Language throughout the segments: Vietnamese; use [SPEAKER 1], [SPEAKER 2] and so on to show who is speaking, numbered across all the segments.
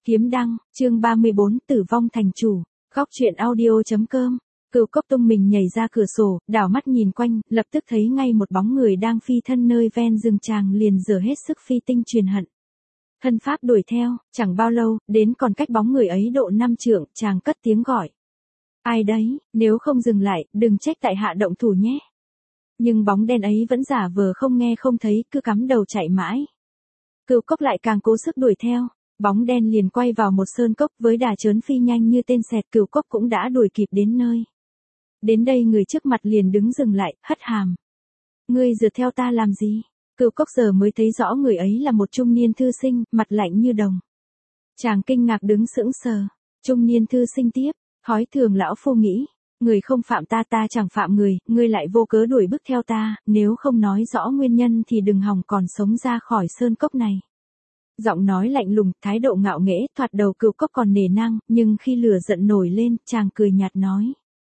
[SPEAKER 1] Kiếm đăng, chương 34, tử vong thành chủ. Góc truyện audio.com. Cửu Cốc tung mình nhảy ra cửa sổ, đảo mắt nhìn quanh, lập tức thấy ngay một bóng người đang phi thân nơi ven rừng, chàng liền giở hết sức phi tinh truyền hận. Thân pháp đuổi theo, chẳng bao lâu, đến còn cách bóng người ấy độ 5 trượng, chàng cất tiếng gọi. Ai đấy, nếu không dừng lại, đừng trách tại hạ động thủ nhé. Nhưng bóng đen ấy vẫn giả vờ không nghe không thấy, cứ cắm đầu chạy mãi. Cửu Cốc lại càng cố sức đuổi theo. Bóng đen liền quay vào một sơn cốc với đà chớn phi nhanh như tên sẹt, Cửu Cốc cũng đã đuổi kịp đến nơi. Đến đây người trước mặt liền đứng dừng lại, hất hàm. Ngươi rượt theo ta làm gì? Cửu Cốc giờ mới thấy rõ người ấy là một trung niên thư sinh, mặt lạnh như đồng. Chàng kinh ngạc đứng sững sờ. Trung niên thư sinh tiếp, hói thường lão phu nghĩ, người không phạm ta, ta chẳng phạm người, ngươi lại vô cớ đuổi bức theo ta, nếu không nói rõ nguyên nhân thì đừng hòng còn sống ra khỏi sơn cốc này. Giọng nói lạnh lùng, thái độ ngạo nghễ, thoạt đầu Cửu Cốc còn nể nang, nhưng khi lửa giận nổi lên, chàng cười nhạt nói.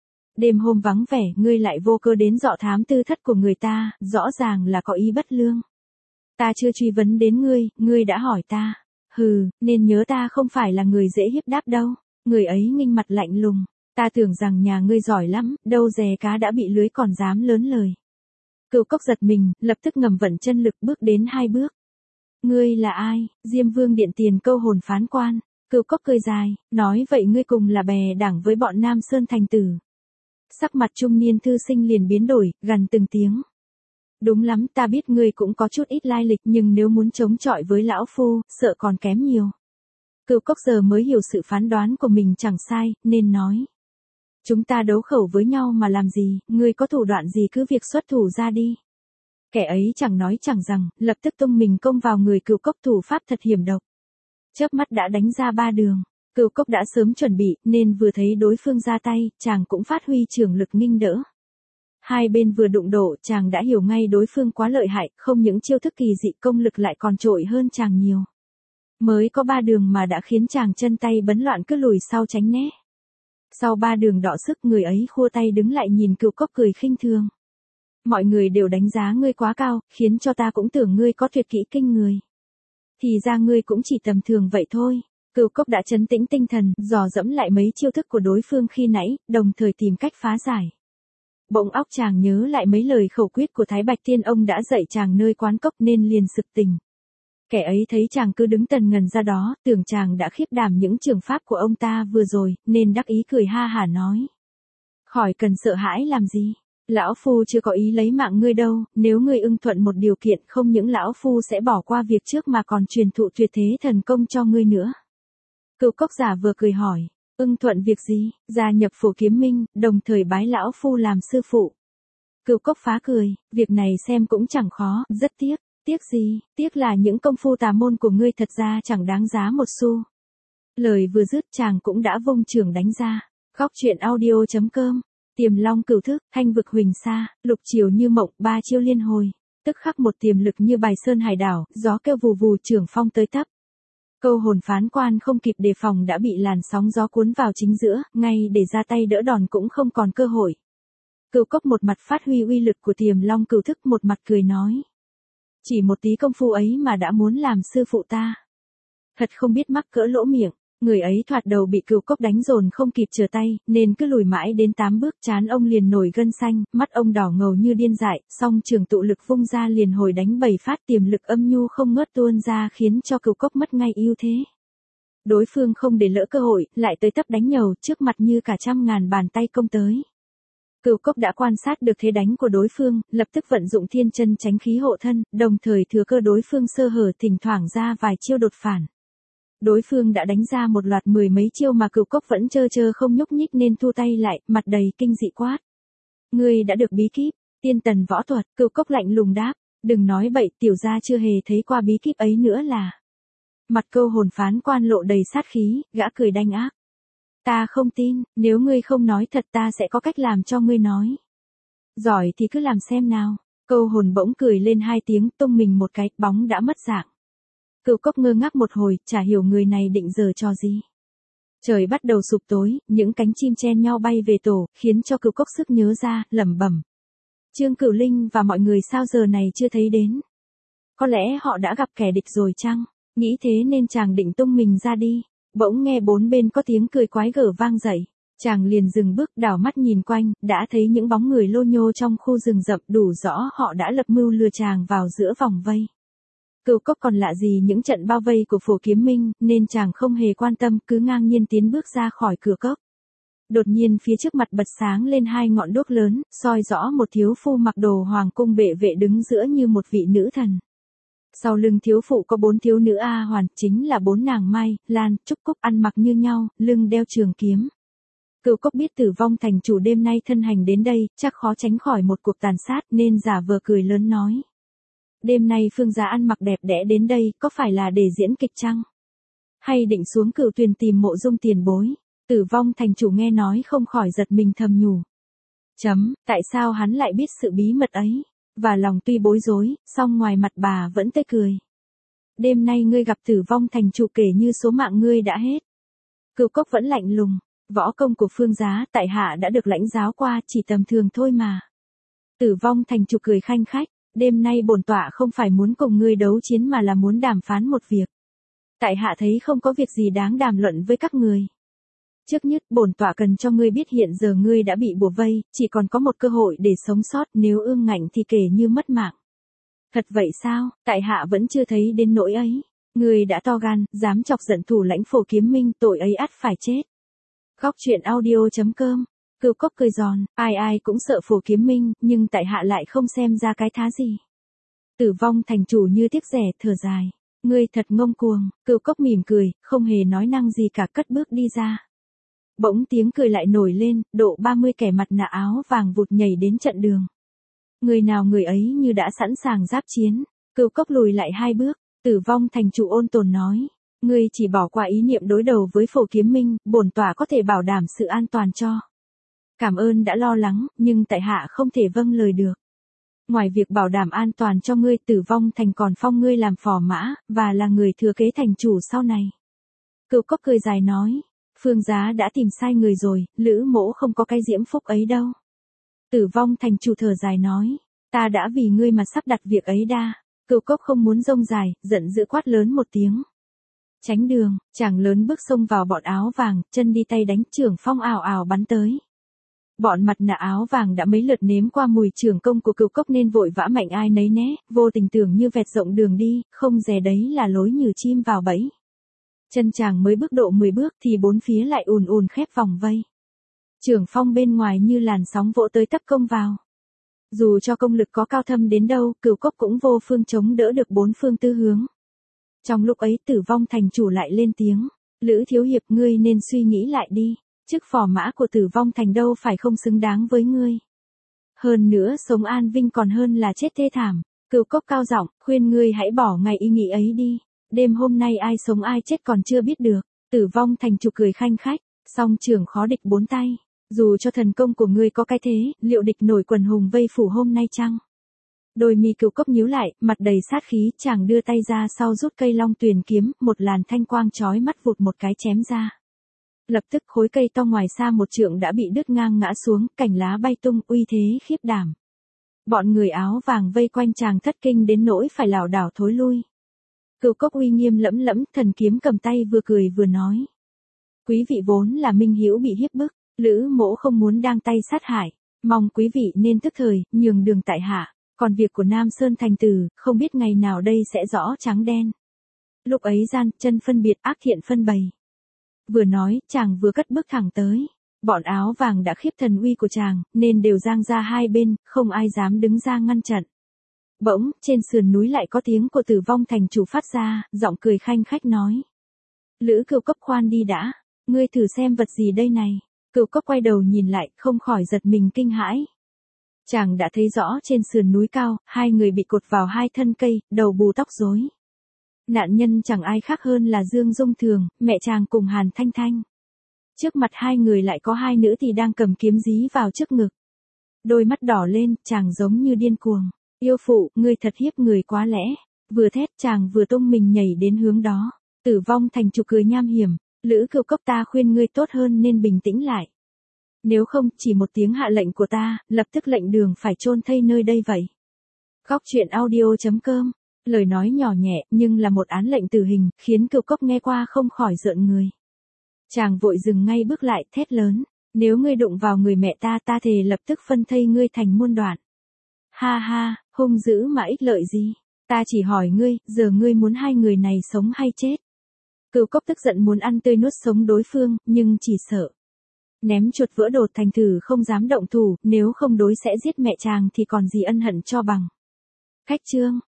[SPEAKER 1] Đêm hôm vắng vẻ, ngươi lại vô cơ đến dọ thám tư thất của người ta, rõ ràng là có ý bất lương. Ta chưa truy vấn đến ngươi đã hỏi ta. Hừ, nên nhớ ta không phải là người dễ hiếp đáp đâu. Người ấy nghinh mặt lạnh lùng. Ta tưởng rằng nhà ngươi giỏi lắm, đâu dè cá đã bị lưới còn dám lớn lời. Cửu Cốc giật mình, lập tức ngầm vận chân lực bước đến 2 bước. Ngươi là ai? Diêm Vương điện tiền câu hồn phán quan. Cửu Cốc cười dài, nói vậy ngươi cùng là bè đảng với bọn Nam Sơn thành tử. Sắc mặt trung niên thư sinh liền biến đổi, gằn từng tiếng. Đúng lắm, ta biết ngươi cũng có chút ít lai lịch, nhưng nếu muốn chống chọi với lão phu, sợ còn kém nhiều. Cửu Cốc giờ mới hiểu sự phán đoán của mình chẳng sai, nên nói. Chúng ta đấu khẩu với nhau mà làm gì, ngươi có thủ đoạn gì cứ việc xuất thủ ra đi. Kẻ ấy chẳng nói chẳng rằng, lập tức tung mình công vào người Cửu Cốc, thủ pháp thật hiểm độc. Chớp mắt đã đánh ra 3 đường. Cửu Cốc đã sớm chuẩn bị, nên vừa thấy đối phương ra tay, chàng cũng phát huy trường lực nghênh đỡ. Hai bên vừa đụng độ, chàng đã hiểu ngay đối phương quá lợi hại, không những chiêu thức kỳ dị, công lực lại còn trội hơn chàng nhiều. Mới có 3 đường mà đã khiến chàng chân tay bấn loạn, cứ lùi sau tránh né. Sau 3 đường đọ sức, người ấy khua tay đứng lại nhìn Cửu Cốc cười khinh thường. Mọi người đều đánh giá ngươi quá cao, khiến cho ta cũng tưởng ngươi có tuyệt kỹ kinh người. Thì ra ngươi cũng chỉ tầm thường vậy thôi. Cửu Cốc đã trấn tĩnh tinh thần, dò dẫm lại mấy chiêu thức của đối phương khi nãy, đồng thời tìm cách phá giải. Bỗng óc chàng nhớ lại mấy lời khẩu quyết của Thái Bạch Tiên ông đã dạy chàng nơi quán cốc, nên liền sực tỉnh. Kẻ ấy thấy chàng cứ đứng tần ngần ra đó, tưởng chàng đã khiếp đảm những trường pháp của ông ta vừa rồi, nên đắc ý cười ha hả nói. Khỏi cần sợ hãi làm gì. Lão phu chưa có ý lấy mạng ngươi đâu, nếu ngươi ưng thuận một điều kiện, không những lão phu sẽ bỏ qua việc trước mà còn truyền thụ tuyệt thế thần công cho ngươi nữa. Cửu Cốc giả vừa cười hỏi, ưng thuận việc gì? Gia nhập Phổ Kiếm Minh, đồng thời bái lão phu làm sư phụ. Cửu Cốc phá cười, việc này xem cũng chẳng khó, rất tiếc. Tiếc gì? Tiếc là những công phu tà môn của ngươi thật ra chẳng đáng giá một xu. Lời vừa dứt, chàng cũng đã vung chưởng đánh ra. Góc truyện audio.com. Tiềm long cửu thức, thanh vực huỳnh sa, lục chiều như mộng, 3 chiêu liên hồi. Tức khắc một tiềm lực như bài sơn hải đảo, gió kêu vù vù, trưởng phong tới tấp. Câu hồn phán quan không kịp đề phòng đã bị làn sóng gió cuốn vào chính giữa, ngay để ra tay đỡ đòn cũng không còn cơ hội. Cửu Cốc một mặt phát huy uy lực của tiềm long cửu thức, một mặt cười nói. Chỉ một tí công phu ấy mà đã muốn làm sư phụ ta. Thật không biết mắc cỡ lỗ miệng. Người ấy thoạt đầu bị Cửu Cốc đánh dồn không kịp trở tay, nên cứ lùi mãi đến 8 bước, trán ông liền nổi gân xanh, mắt ông đỏ ngầu như điên dại, song trường tụ lực vung ra liền hồi đánh 7 phát, tiềm lực âm nhu không ngớt tuôn ra khiến cho Cửu Cốc mất ngay ưu thế. Đối phương không để lỡ cơ hội, lại tới tấp đánh nhầu, trước mặt như cả trăm ngàn bàn tay công tới. Cửu Cốc đã quan sát được thế đánh của đối phương, lập tức vận dụng thiên chân tránh khí hộ thân, đồng thời thừa cơ đối phương sơ hở, thỉnh thoảng ra vài chiêu đột phản. Đối phương đã đánh ra một loạt 10 mấy chiêu mà Cửu Cốc vẫn chơ không nhúc nhích nên thu tay lại, mặt đầy kinh dị quát. Ngươi đã được bí kíp, tiên tần võ thuật. Cửu Cốc lạnh lùng đáp, đừng nói bậy, tiểu gia chưa hề thấy qua bí kíp ấy nữa là. Mặt câu hồn phán quan lộ đầy sát khí, gã cười đanh ác. Ta không tin, nếu ngươi không nói thật ta sẽ có cách làm cho ngươi nói. Giỏi thì cứ làm xem nào. Câu hồn bỗng cười lên 2 tiếng, tung mình một cái, bóng đã mất dạng. Cửu Cốc ngơ ngác một hồi, chả hiểu người này định giở trò gì. Trời bắt đầu sụp tối, những cánh chim chen nhau bay về tổ, khiến cho Cửu Cốc sức nhớ ra, lẩm bẩm. Trương Cửu Linh và mọi người sao giờ này chưa thấy đến? Có lẽ họ đã gặp kẻ địch rồi chăng? Nghĩ thế nên chàng định tung mình ra đi. Bỗng nghe bốn bên có tiếng cười quái gở vang dậy. Chàng liền dừng bước đảo mắt nhìn quanh, đã thấy những bóng người lô nhô trong khu rừng rậm, đủ rõ họ đã lập mưu lừa chàng vào giữa vòng vây. Cửu Cốc còn lạ gì những trận bao vây của Phổ Kiếm Minh, nên chàng không hề quan tâm, cứ ngang nhiên tiến bước ra khỏi cửa cốc. Đột nhiên phía trước mặt bật sáng lên hai ngọn đuốc lớn, soi rõ một thiếu phu mặc đồ hoàng cung bệ vệ đứng giữa như một vị nữ thần. Sau lưng thiếu phụ có 4 thiếu nữ A Hoàn, chính là 4 nàng Mai, Lan, Trúc Cúc ăn mặc như nhau, lưng đeo trường kiếm. Cửu Cốc biết Tử Vong thành chủ đêm nay thân hành đến đây, chắc khó tránh khỏi một cuộc tàn sát nên giả vờ cười lớn nói. Đêm nay Phương gia ăn mặc đẹp đẽ đến đây, có phải là để diễn kịch chăng? Hay định xuống Cửu Tuyền tìm Mộ Dung tiền bối? Tử Vong thành chủ nghe nói không khỏi giật mình thầm nhủ. Tại sao hắn lại biết sự bí mật ấy? Và lòng tuy bối rối, song ngoài mặt bà vẫn tươi cười. Đêm nay ngươi gặp Tử Vong thành chủ kể như số mạng ngươi đã hết. Cửu Cốc vẫn lạnh lùng. Võ công của Phương gia tại hạ đã được lãnh giáo qua, chỉ tầm thường thôi mà. Tử Vong thành chủ cười khanh khách. Đêm nay bổn tọa không phải muốn cùng ngươi đấu chiến mà là muốn đàm phán một việc. Tại hạ thấy không có việc gì đáng đàm luận với các người. Trước nhất bổn tọa cần cho ngươi biết hiện giờ ngươi đã bị bủa vây, chỉ còn có một cơ hội để sống sót, nếu ương ngạnh thì kể như mất mạng. Thật vậy sao? Tại hạ vẫn chưa thấy đến nỗi ấy. Ngươi đã to gan, dám chọc giận thủ lãnh Phổ Kiếm Minh, tội ấy ắt phải chết. Góc truyện audio.com. Cửu Cốc cười giòn, ai cũng sợ Phổ Kiếm Minh, nhưng tại hạ lại không xem ra cái thá gì. Tử Vong thành chủ như tiếc rẻ, thở dài. Ngươi thật ngông cuồng. Cửu Cốc mỉm cười, không hề nói năng gì cả, cất bước đi ra. Bỗng tiếng cười lại nổi lên, độ 30 kẻ mặt nạ áo vàng vụt nhảy đến trận đường. Người nào người ấy như đã sẵn sàng giáp chiến. Cửu Cốc lùi lại 2 bước, Tử Vong thành chủ ôn tồn nói. Ngươi chỉ bỏ qua ý niệm đối đầu với Phổ Kiếm Minh, bổn tọa có thể bảo đảm sự an toàn cho. Cảm ơn đã lo lắng, nhưng tại hạ không thể vâng lời được. Ngoài việc bảo đảm an toàn cho ngươi, Tử Vong thành còn phong ngươi làm phò mã, và là người thừa kế thành chủ sau này. Cửu Cốc cười dài nói. Phương gia đã tìm sai người rồi, Lữ mỗ không có cái diễm phúc ấy đâu. Tử Vong thành chủ thở dài nói. Ta đã vì ngươi mà sắp đặt việc ấy đa. Cửu Cốc không muốn rông dài, giận dữ quát lớn một tiếng. Tránh đường, chàng lớn bước xông vào bọn áo vàng, chân đi tay đánh, trưởng phong ào ào bắn tới. Bọn mặt nạ áo vàng đã mấy lượt nếm qua mùi trưởng công của Cửu Cốc nên vội vã mạnh ai nấy né, vô tình tưởng như vẹt rộng đường đi, không dè đấy là lối như chim vào bẫy. Chân chàng mới bước độ 10 bước thì bốn phía lại ùn ùn khép vòng vây. Trưởng phong bên ngoài như làn sóng vỗ tới tấp công vào. Dù cho công lực có cao thâm đến đâu, Cửu Cốc cũng vô phương chống đỡ được bốn phương tư hướng. Trong lúc ấy Tử Vong thành chủ lại lên tiếng. Lữ thiếu hiệp, ngươi nên suy nghĩ lại đi. Chức phò mã của Tử Vong thành đâu phải không xứng đáng với ngươi. Hơn nữa sống an vinh còn hơn là chết thê thảm. Cửu Cốc cao giọng, khuyên ngươi hãy bỏ ngay ý nghĩ ấy đi. Đêm hôm nay ai sống ai chết còn chưa biết được. Tử Vong thành chủ cười khanh khách, song trường khó địch 4 tay. Dù cho thần công của ngươi có cái thế, liệu địch nổi quần hùng vây phủ hôm nay chăng? Đôi mi Cửu Cốc nhíu lại, mặt đầy sát khí, chàng đưa tay ra sau rút cây Long Tuyền kiếm, một làn thanh quang chói mắt vụt một cái chém ra. Lập tức khối cây to ngoài xa 1 trượng đã bị đứt ngang ngã xuống, cành lá bay tung, uy thế khiếp đảm. Bọn người áo vàng vây quanh chàng thất kinh đến nỗi phải lảo đảo thối lui. Cửu Cốc uy nghiêm lẫm lẫm, thần kiếm cầm tay vừa cười vừa nói. Quý vị vốn là minh hữu bị hiếp bức, Lữ mỗ không muốn đang tay sát hại, mong quý vị nên tức thời, nhường đường tại hạ, còn việc của Nam Sơn thành tử, không biết ngày nào đây sẽ rõ trắng đen. Lúc ấy gian, chân phân biệt, ác thiện phân bày. Vừa nói, chàng vừa cất bước thẳng tới. Bọn áo vàng đã khiếp thần uy của chàng, nên đều giang ra hai bên, không ai dám đứng ra ngăn chặn. Bỗng, trên sườn núi lại có tiếng của Tử Vong thành chủ phát ra, giọng cười khanh khách nói. Lữ Cửu Cốc, khoan đi đã, ngươi thử xem vật gì đây này. Cửu Cốc quay đầu nhìn lại, không khỏi giật mình kinh hãi. Chàng đã thấy rõ trên sườn núi cao, hai người bị cột vào hai thân cây, đầu bù tóc rối. Nạn nhân chẳng ai khác hơn là Dương Dung Thường, mẹ chàng cùng Hàn Thanh Thanh. Trước mặt hai người lại có hai nữ thì đang cầm kiếm dí vào trước ngực. Đôi mắt đỏ lên, chàng giống như điên cuồng. Yêu phụ, ngươi thật hiếp người quá lẽ. Vừa thét chàng vừa tung mình nhảy đến hướng đó. Tử Vong thành chủ cười nham hiểm. Lữ Cửu Cốc, ta khuyên ngươi tốt hơn nên bình tĩnh lại. Nếu không, chỉ một tiếng hạ lệnh của ta, lập tức lệnh đường phải chôn thây nơi đây vậy. Góc truyện audio.com. Lời nói nhỏ nhẹ nhưng là một án lệnh tử hình, khiến Cửu Cốc nghe qua không khỏi rợn người. Chàng vội dừng ngay bước lại thét lớn. Nếu ngươi đụng vào người mẹ ta thề lập tức phân thây ngươi thành muôn đoạn. Ha ha, hung dữ mà ích lợi gì? Ta chỉ hỏi ngươi, giờ ngươi muốn hai người này sống hay chết? Cửu Cốc tức giận muốn ăn tươi nuốt sống đối phương, nhưng chỉ sợ ném chuột vỡ đột thành thử không dám động thủ, nếu không đối sẽ giết mẹ chàng thì còn gì ân hận cho bằng. Khách trương,